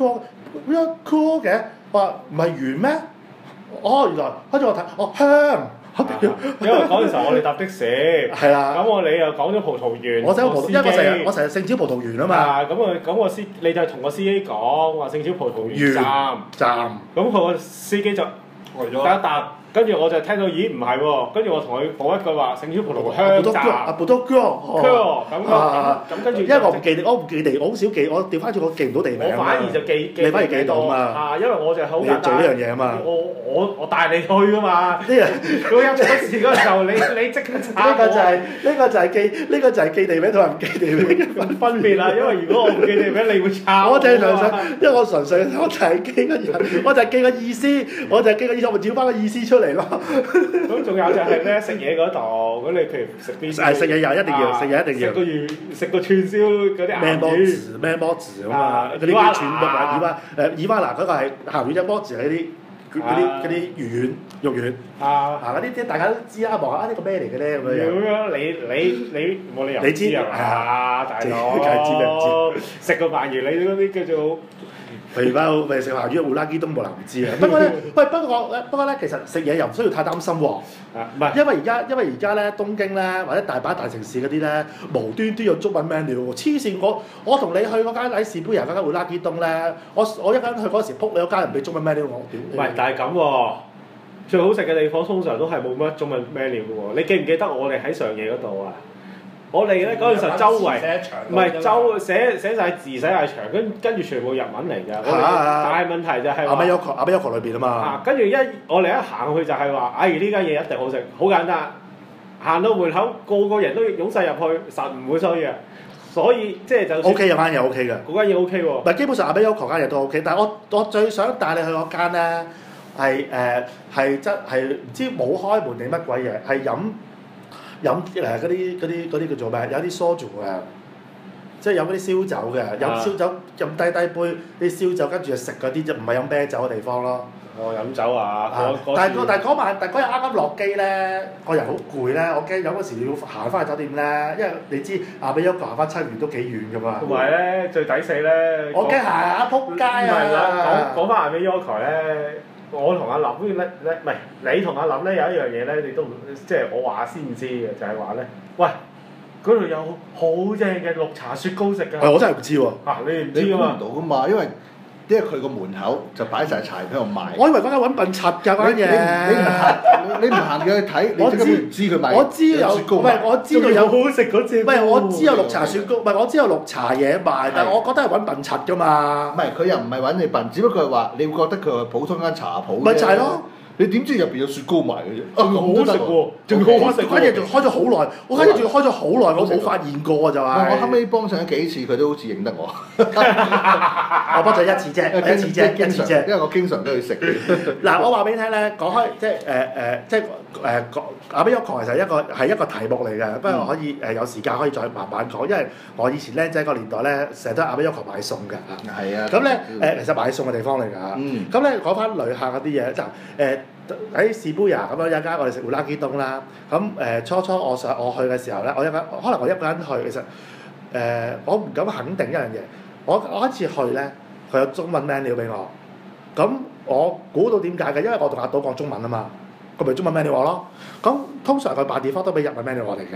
call 嘅，我話唔係園咩？哦，原來跟住我睇，香。 因為嗰陣時候我哋搭的士， 係啦。 咁你又講咗葡萄園， 我想葡萄，因為我成日聖蕉葡萄園啊嘛。 咁你就同個司機講話聖蕉葡萄園站。咁佢個司機就搭一搭，跟住我就聽到咦唔係喎，跟住我同佢講一句話聖蕉葡萄香站。 葡萄咁跟住。 因為我唔記地，我好少記，我調翻轉我記唔到地名。 我反而就記反而記到嘛。 因為我就好簡單。 做呢樣嘢啊嘛。 我帶你去㗎嘛。嗰日出事嗰時候，你即刻查。呢個就係記地名同埋唔記地名嘅分別啦。因為如果我唔記地名，你會抄。 我就係因為我純粹我就係記個人，我就係記個意思，我咪照翻個意思出嚟咯。 咁仲有就係咧食嘢嗰度，咁你譬如食邊？ 食嘢又一定要，食嘢一定要。 食個串燒嗰啲咩魔字啊嘛，嗰啲串耳巴嗱嗰個係鹹魚，一魔字係嗰啲魚肉丸。嗰啲大家都知啦，望下呢個咩嚟嘅咧咁樣。 你冇理由你知啊，大佬。 梗係知咩唔知？ 食個飯魚，你嗰啲叫做。 肥包咪食鹹魚胡拉基東冇人唔知啊！不過咧，其實食嘢又唔需要太擔心喎。 唔係， 因為而家咧東京咧或者大把大城市嗰啲咧無端端有中文 menu 喎，黐線！我同你去嗰間喺士杯人嗰間胡拉基東咧，我一間去嗰時撲你嗰間人俾中文 menu 我，屌！ 唔係，但係咁喎，最好食嘅地方通常都係冇乜中文 menu 嘅喎。你記唔記得我哋喺上野嗰度啊？我哋咧嗰陣時周圍唔係寫曬字寫曬牆，跟住全部日文嚟㗎。但係問題就係話阿比優裏邊啊嘛。 跟住我哋一行去就係話，呢間嘢一定好食，好簡單。行到門口，個人都湧曬入去，實唔會衰嘅。所以即係就 O K 有間嘢 O K 嘅。 嗰間嘢 O K 喎。 唔係基本上阿比優間嘢都 O K，但係我最想帶你去嗰間咧係唔知冇開門定乜鬼嘢，係飲嗰啲叫做咩？有啲soju嘅，即係飲嗰啲燒酒嘅，飲燒酒飲低杯啲燒酒，跟住就食嗰啲啫，唔係飲啤酒嘅地方咯。 飲酒啊！ 但係嗰日啱啱落機咧，個人好攰咧，我驚有嗰時要行翻去酒店咧，因為你知阿比優行翻七園都幾遠㗎嘛。 同埋咧最抵死咧， 我驚行下撲街啊！ 唔係啦，講翻阿比優咧。我同阿林咧，唔係你同阿林咧有一樣嘢咧，你都即係我話先知嘅，就係話咧，喂，嗰度有好正嘅綠茶雪糕食㗎。 我真係唔知喎。 你唔知㗎嘛？ 你估唔到㗎嘛，因為佢個門口就擺晒柴喺度賣。 我以為嗰間揾笨柒㗎嗰間嘢。 你唔行入去睇，你根本唔知佢賣。 我知有雪糕，唔係我知道有好食嗰隻。唔係我知有綠茶雪糕，唔係我知有綠茶嘢賣，但係我覺得係揾笨柒㗎嘛。 唔係佢又唔係揾你笨，只不過係話你會覺得佢係普通間茶鋪。 咪就係咯。 你點知入邊有雪糕賣嘅啫？ 仲好食喎，仲好食。 嗰間嘢仲開咗好耐，我間嘢仲開咗好耐，我冇發現過就係。 我後尾幫襯咗幾次，佢都好似認得我。 我幫襯一次啫，一次啫， 因為我經常都去食。 嗱，我話俾你聽咧，講開即係阿比優其實係一個題目嚟嘅，不過可以有時間可以再慢慢講，因為我以前僆仔個年代咧，成日都阿比優買餸㗎嚇。係啊。咁咧其實買餸嘅地方嚟㗎。咁咧講翻旅客嗰啲嘢就喺士杯啊咁樣有一間我哋食胡拉基東啦。咁初我去嘅時候咧，可能我一個人去，其實我唔敢肯定一樣嘢。我一次去咧，佢有中文 menu 俾我。咁我估到點解嘅，因為我同阿島講中文啊嘛。佢咪中文 menu 我咯，咁通常佢辦地方都俾日文 menu 我哋嘅，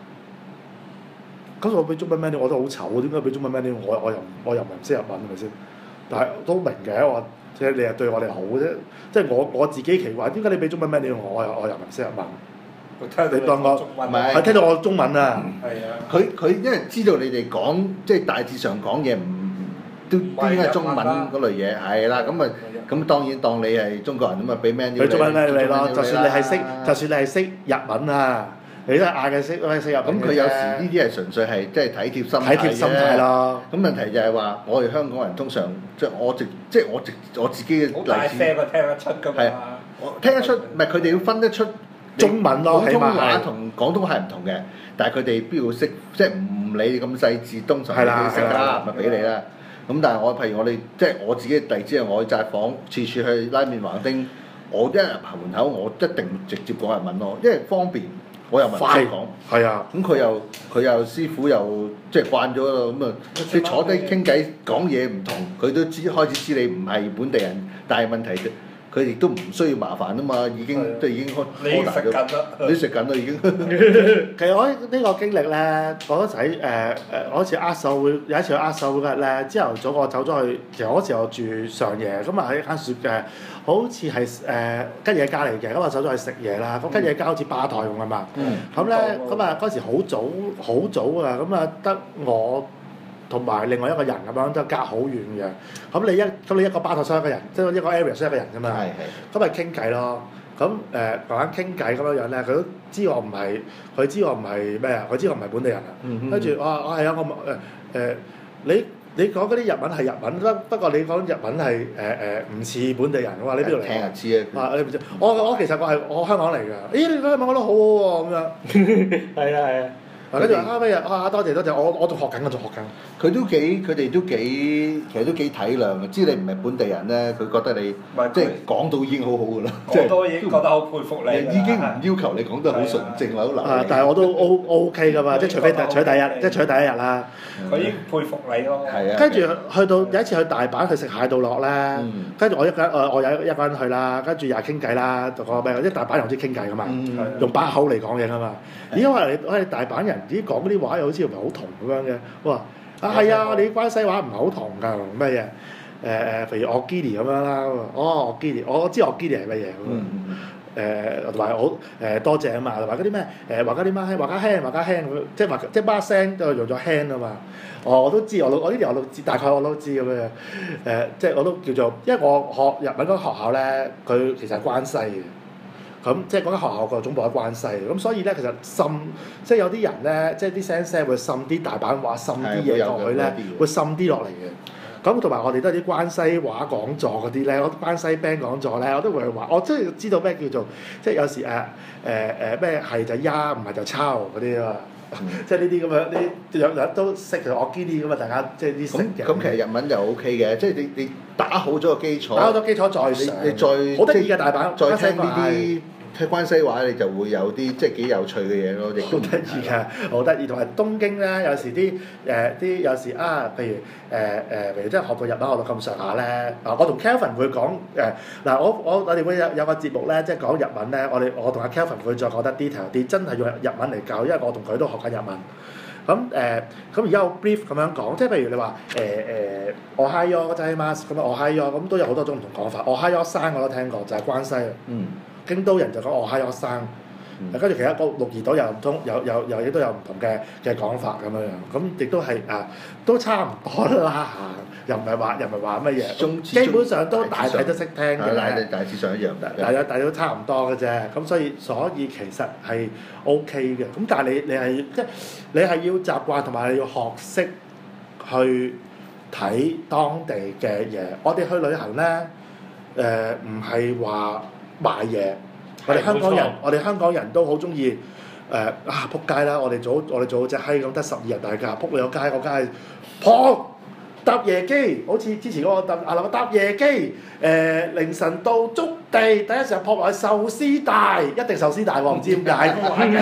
咁我俾中文 menu 我都好醜，點解俾中文 menu 我又唔識日文係咪先？但係都明嘅，我即係你係對我哋好啫，即係我自己奇怪，點解你俾中文 menu 我又唔識日文？ 你當我中文唔係係聽到我中文啊！ 係啊， 佢因為知道你哋講即係大致上講嘢都應該係中文嗰類嘢，係啦，咁當然當你係中國人咁啊，俾 menu 佢中文咩你咯？ 中文就算你係識，就算你係識日文啊，你都係嗌佢識日文。 咁佢有時呢啲係純粹係即係體貼心態體貼心態咯。 咁問題就係話，我哋香港人通常即係我自己嘅好大例子聲，我聽得出㗎係嘛。 我聽得出，唔係佢哋要分得出中文咯， 普通話起碼係同廣東話係唔同嘅，但係佢哋必要識，即係唔理咁細緻，通常係啦你識係啦啦，咪俾你啦。咁但係譬如我哋即係我自己嘅例子係我去札幌，次次去拉麵橫丁，我一入門口我一定直接講日文咯，因為方便，我又唔快識講。 係啊， 咁佢又師傅又即係慣咗咯，咁啊你坐低傾偈講嘢唔同，佢都開始知你唔係本地人，但係問題佢亦都唔需要麻煩啊嘛，已經都已經你食緊啦， 你食緊啦已經。 其實我呢個經歷咧，我嗰時喺我嗰次握手會，有一次去握手會嗰日咧，朝頭早我走咗去，其實嗰時我住上野，咁啊喺間好似係吉野家嚟嘅，咁啊走咗去食嘢啦，咁吉野家好似吧台咁啊嘛，咁咧咁啊嗰時好早啊，咁啊得我同埋另外一個人咁樣都隔好遠嘅，咁你一個吧台收一個人，即係一個 area 收一個人啫嘛，咁咪傾偈咯。咁慢慢傾偈咁樣樣咧，佢都知我唔係，佢知我唔係咩啊？佢知我唔係本地人啊。跟住我係啊，你講嗰啲日文係日文，不過你講日文係唔似本地人嘅話，你邊度嚟？ 聽就知啊。 你唔知？我其實我香港嚟㗎。咦，你講日文講得好喎咁樣。係啊係啊。跟住咩啊？多謝，我仲學緊， 佢哋都幾其實都幾體諒嘅，知你唔係本地人咧，佢覺得你即係講到已經好好㗎啦。 我都已經覺得好佩服你。 已經唔要求你講得好純正或者好流利。 但係我都 OK 㗎嘛，即係除非第一日，即係除咗第一日啦。 佢已經佩服你咯。 係啊。 跟住去到有一次去大阪去食蟹道樂咧，跟住我有一個人去啦，跟住又係傾偈啦，同個咩？因為大阪人好中意傾偈㗎嘛，用把口嚟講嘢㗎嘛。咦？我哋大阪人咦講嗰啲話又好似唔係好同咁樣嘅，我話係啊，你關西話唔係好同㗎，咩嘢？譬如我 Giri 咁樣啦，我 Giri，我知我 Giri 係乜嘢咁同埋我多謝啊嘛，同埋嗰啲咩話家啲媽話家輕，即係把聲都用咗輕啊嘛。我都知，我呢啲我都知，大概我都知咁樣。即係我都叫做，因為我學日文嗰個學校咧，佢其實係關西嘅。咁即係嗰間學校個總部喺關西，咁所以咧其實滲，即係有啲人咧，即係啲聲會滲啲大阪話滲啲嘢落去咧，會滲啲落嚟嘅。咁同埋我哋都係啲關西話講座嗰啲咧，我關西 band 講座咧，我都會話，我真係知道咩叫做，即係有時咩係就呀，唔係就抄嗰啲啊。即係呢啲咁樣，呢樣都識，其實我基啲咁啊，大家即係啲識嘅。 咁其實日文就 O K 嘅，即係你打好咗個基礎。 打好咗基礎再上。 你再好得意嘅大阪， 再聽呢啲聽關西話，你就會有啲即係幾有趣嘅嘢咯。 好得意㗎，好得意。同埋東京咧，有時啲有時譬如譬如即係學到日文學到咁上下咧，我同 Kelvin 會講我哋會有個節目咧，即係講日文咧，我同阿 Kelvin 會再講得 detail 啲，真係用日文嚟教，因為我同佢都學緊日文。咁而家好 brief 咁樣講，即係譬如你話Ohayo gozaimasu咁Ohayo咁都有好多種唔同講法。Ohayo san我都聽過，就係關西。京都人就講Ohayo san。跟住其他個鹿兒島又唔通，亦都有唔同嘅講法咁樣樣，咁亦都係都差唔多啦又唔係話乜嘢，基本上都大體都識聽嘅， 大致上一樣， 大家都差唔多嘅啫，咁所以其實係 OK 嘅，咁但係你係即係你係要習慣同埋你要學識去睇當地嘅嘢。我哋去旅行咧，唔係話買嘢。我哋香港人都好中意仆街啦！我哋做好隻閪咁，得12日大假，仆你個街，我梗係撲搭夜機，好似之前嗰個搭夜機，凌晨到築地，第一時間撲落去壽司大，一定壽司大喎，唔知點解。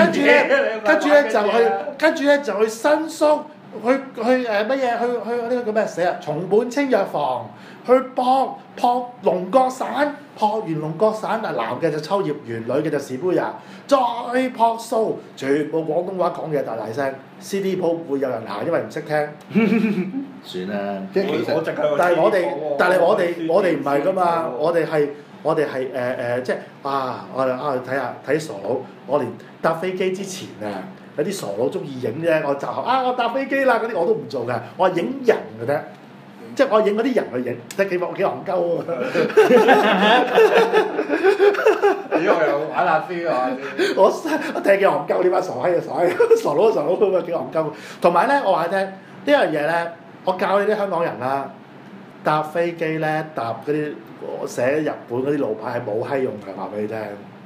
跟住咧就去新宿，去乜嘢？去呢個叫咩死啊？松本清藥房。去撲龍角散，撲完龍角散，但男嘅就秋葉原，女嘅就士杯呀，再撲數，全部廣東話講嘢大聲 ，CD 鋪會有人行，因為唔識聽。 算啦，即係其實， 但係我哋唔係㗎嘛，我哋係我哋係即係我哋睇下睇傻佬，我連搭飛機之前啊，有啲傻佬中意影啫，我就我搭飛機啦嗰啲我都唔做嘅，我係影人嘅啫。即係我影嗰啲人去影，即係幾戇鳩啊！ 因為又玩下先啊！ 我聽幾戇鳩呢班傻閪啊，傻佬咁啊幾戇鳩。同埋咧，我話你聽呢樣嘢咧，我教你啲香港人啦，搭飛機咧搭嗰啲寫日本嗰啲路牌係冇閪用嘅，話俾你聽。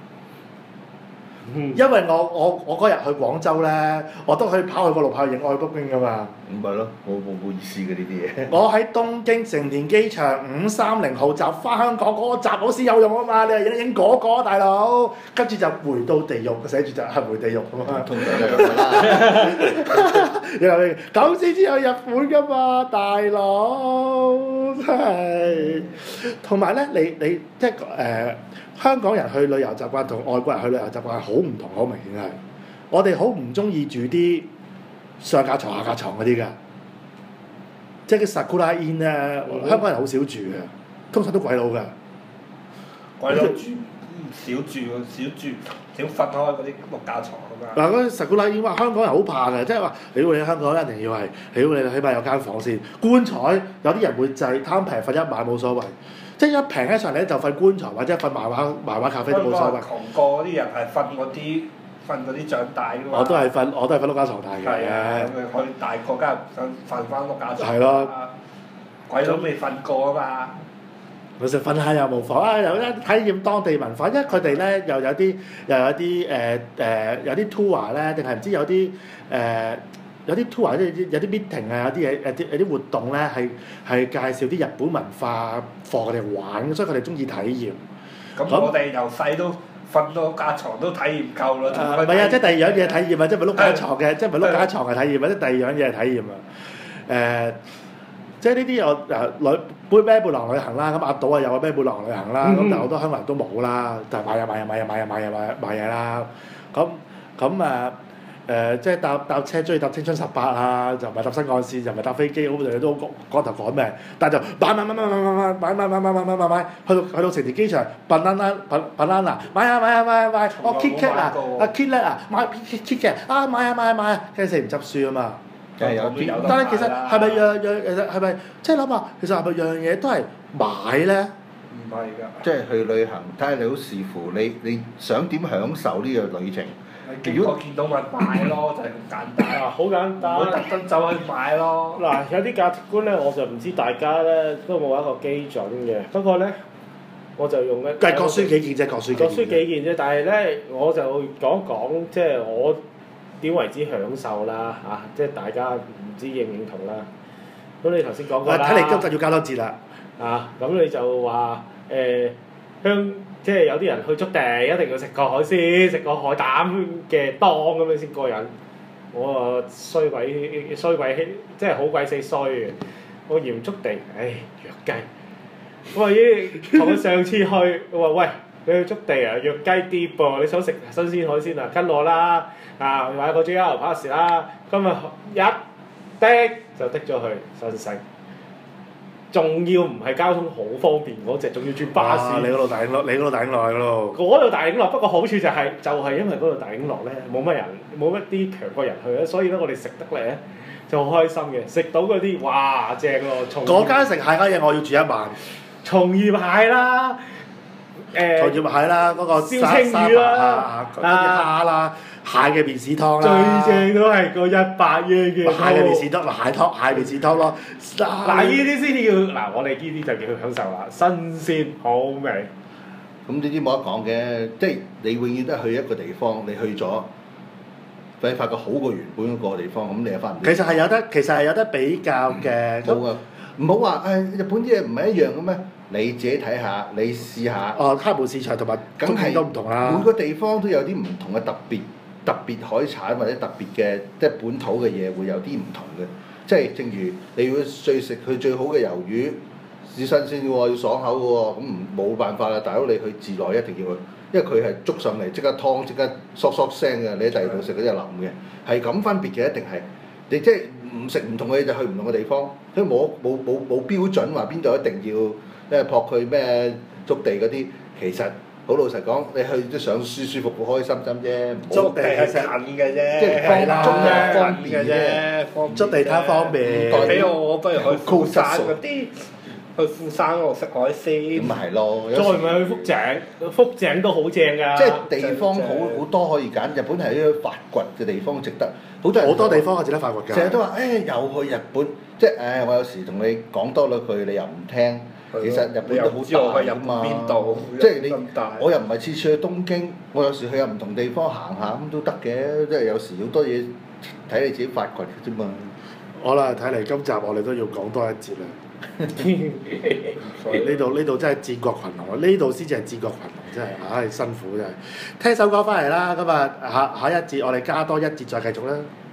因為我嗰日去廣州咧，我都可以跑去個路牌影愛北京噶嘛。 唔係咯，冇意思嘅呢啲嘢。 我喺東京成田機場530號閘翻香港嗰個閘好先有用啊嘛！你係影嗰個大佬，跟住就回到地獄，寫住就係回地獄咁啊！ 通常都係咁啦。 咁先至去日本噶嘛，大佬真係。同埋咧，你即係香港人去旅遊習慣同外國人去旅遊習慣係好唔同，好明顯係。我哋好唔中意住啲上架床下架床嗰啲㗎，即係叫 Sakura Inn 咧，香港人好少住嘅，通常都鬼佬㗎。 鬼佬少瞓開嗰啲木架床咁啊！ 嗱，嗰啲 Sakura Inn 話香港人好怕嘅，即係話你香港一定要係，你起碼有間房先。棺材有啲人會制貪平瞓一晚冇所謂。即係一平起上嚟就瞓棺材或者瞓漫畫咖啡都冇所謂。 窮過嗰啲人係瞓嗰啲帳帶㗎嘛。 我都係瞓碌架床大嘅。 係啊，咁佢大個梗係想瞓翻碌架床。 係咯。 鬼佬未瞓過啊嘛。 老實瞓下又無妨啊！有一體驗當地文化，因為佢哋咧有啲有啲 tour 咧，定係唔知有啲有啲 tour 有啲 meeting 啊，有啲活動咧係介紹啲日本文化課佢哋玩，所以佢哋中意體驗。 咁我哋由細都瞓到架床都體驗夠啦。 唔係啊！即係第二樣嘢體驗啊！即係唔係碌架床嘅，即係唔係碌架床嘅體驗，或者第二樣嘢係體驗啊！即係呢啲我孭背囊旅行啦，咁阿島啊有個孭背囊旅行啦，咁但係好多香港人都冇啦，就係買嘢啦，即係搭車中意搭青春18啊，就唔係搭新幹線，就唔係搭飛機，好多嘢都趕頭趕命，但係就買，去到成田機場，banana，買，我 KitKat 啊，KitKat 啊，買 KitKat 啊，買，跟住死唔執輸啊嘛。 梗係有啲， 但係其實係咪係咪即係諗下，其實係咪樣嘢都係買咧？ 唔係㗎。 即係去旅行，睇下你好視乎你想點享受呢個旅程。 如果見到咪買咯，就係咁簡單。 好簡單。 唔會特登走去買咯。 嗱，有啲價值觀咧，我就唔知大家咧都冇一個基準嘅。不過咧，我就用咧。 各抒己見啫，各抒己見啫。但係咧，我就講即係我點為之享受啦嚇，即係大家唔知認唔認同啦。咁你頭先講過啦。 睇你今集要加多節啦。 咁你就話即係有啲人去築地一定要食個海鮮，食個海膽嘅檔咁樣先過癮。我衰鬼，即係好鬼死衰嘅。我嫌築地，弱雞。我話同佢上次去，我話喂，你去築地啊，弱雞啲噃，你想食新鮮海鮮啊，跟我啦，買個 JR pass 啦，今日一的就的咗去新城。仲要唔係交通好方便嗰隻，仲要轉巴士。 你嗰度大影落去咯。 嗰度大影落，不過好處就係因為嗰度大影落咧，冇乜人，冇乜啲強國人去咧，所以咧我哋食得咧就好開心嘅，食到嗰啲哇正喎！ 嗰間食蟹嘅嘢我要住一晚。 松葉蟹啦， 松葉蟹啦，嗰個燒青魚啦， 嗰啲蝦啦。蟹嘅麵豉湯啦，最正都係個100嘢嘅。 蟹嘅麵豉湯，蟹麵豉湯咯。 嗱，呢啲先至叫我哋呢啲就叫享受啦，新鮮好味。 咁呢啲冇得講嘅，即係你永遠都係去一個地方，你去咗，你發覺好過原本嗰個地方，咁你又翻唔到。 其實係有得比較嘅。 冇啊！唔好話日本啲嘢唔係一樣嘅咩？你自己睇下，你試下。開門市場同埋中意都唔同啦。每個地方都有啲唔同嘅特別海產或者特別嘅即係本土嘅嘢會有啲唔同嘅，即係正如你要最食佢最好嘅魷魚，要新鮮喎，要爽口嘅喎，咁冇辦法啦，大佬你去自內一定要去，因為佢係捉上嚟即刻湯即刻嗦聲嘅，你喺第二度食嗰啲係腍嘅，係咁分別嘅一定係，你即係唔食唔同嘅嘢就去唔同嘅地方，所以冇標準話邊度一定要即係撲佢咩築地嗰啲， 其實好老實講，你去都想舒舒服服、開心心啫，唔好築地係近嘅啫， 即係係啦方近方便嘅啫， 築地攤方便， 俾我不如去富山高質素嗰啲，去富山嗰度食海鮮。 咁咪係咯。有再時唔係去福井，福井都好正㗎。 即係地方好多可以揀，日本係一個發掘嘅地方，值得好多人好多地方係值得發掘㗎。 成日都話又去日本，即係我有時同你講多咗句，你又唔聽。其實日本都好知我大去日本㗎嘛邊度， 即係你咁大我又唔係次次去東京，我有時去有唔同地方行下咁都得嘅，即係有時好多嘢睇你自己發掘嘅啫嘛。 好啦，睇嚟今集我哋都要講多一節啦。呢度真係戰國群雄啊！呢度先至係戰國群雄，真係唉辛苦真係。聽首歌翻嚟啦，今日下一節我哋加多一節再繼續啦。